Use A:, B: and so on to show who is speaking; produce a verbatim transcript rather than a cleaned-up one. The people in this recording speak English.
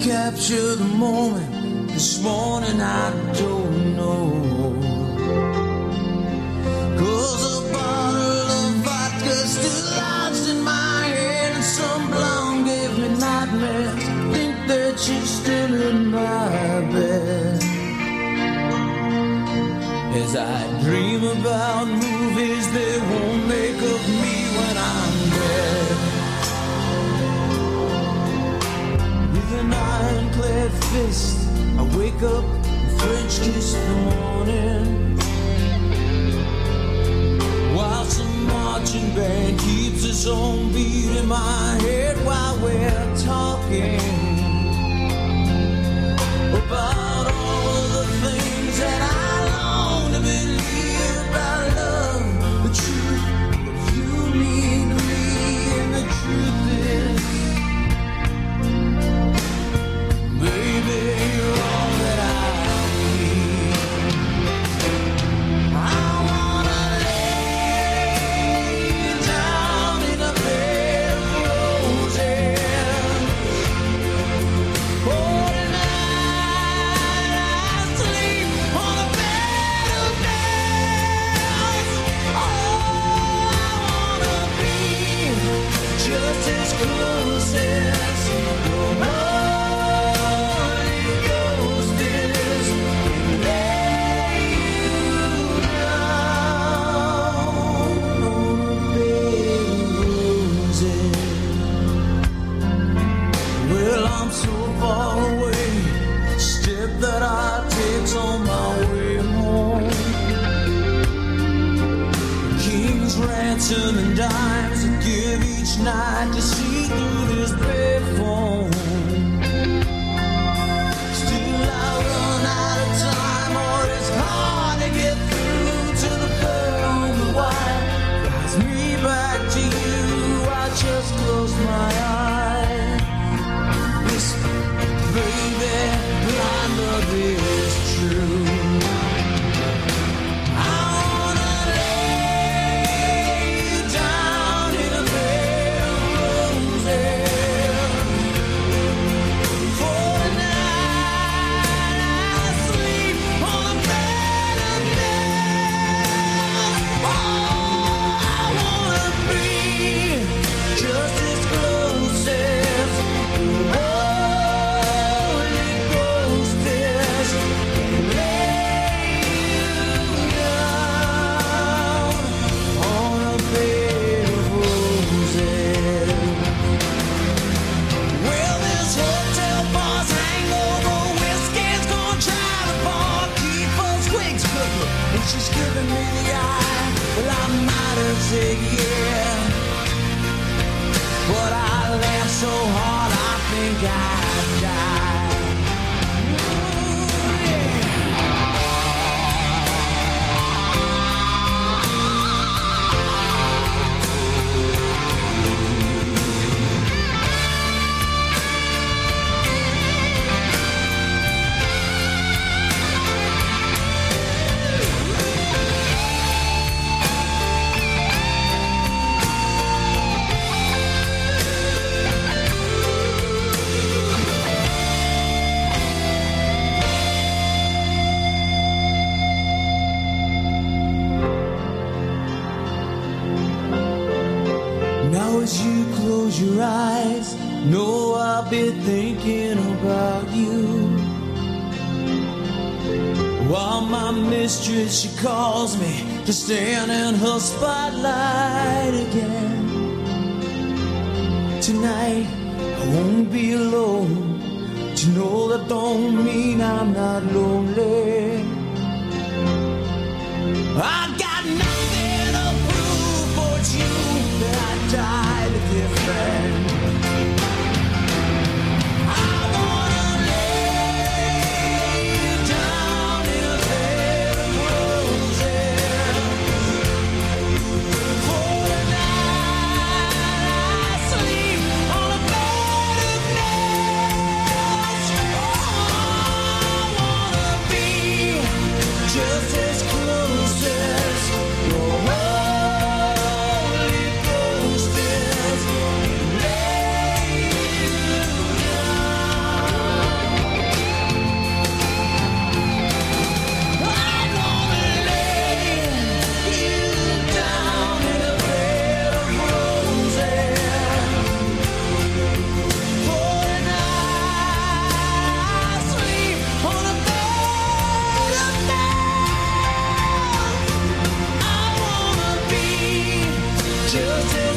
A: capture the moment. This morning I don't know. Cause a bottle of vodka still lodged in my head, and some blonde gave me nightmares. Think that she's still in my bed. As I dream about movies they won't make of me when I'm dead. With an ironclad fist I wake up and French kiss the morning, while some marching band keeps its own beat in my head while we're talking about all of the things that I long to believe about love, the truth, that you need me, and the truth is, baby, you're all that I need. I wanna lay you down in a bed of roses. Oh, tonight I sleep on a bed of nails. Oh, I wanna be just as close as your Holy Ghost is, and lay you down on a bed of roses. Well, I'm so far away, step that I take on my way home. King's ransom and dimes I give each night to see through this payphone. Still I run out of time, or it's hard to get through to the pearl on the wire. Flies me back to you, I just close my eyes. Whisper, baby, my love is true. I wanna lay you down in a bed of roses. For tonight I sleep on a bed of nails. Oh, I wanna be just as close as the Holy Ghost is, and lay you down on a bed of roses. Well, this hotel bar's hangover whiskey's gonna try to bar, keep us quick cooking, and she's giving me the eye. Well, I might have said yeah, but I laughed so hard I think I'd die. Ooh, yeah. Now as you close your eyes, know I'll be thinking about you. While my mistress, she calls me to stand in her spotlight again. Tonight I won't be alone. To know that don't mean I'm not lonely. I got nothing to prove, for it's you that I died a different. I wanna lay you down in a bed of roses. For tonight I sleep on a bed of nails. Oh, I wanna be just as close as just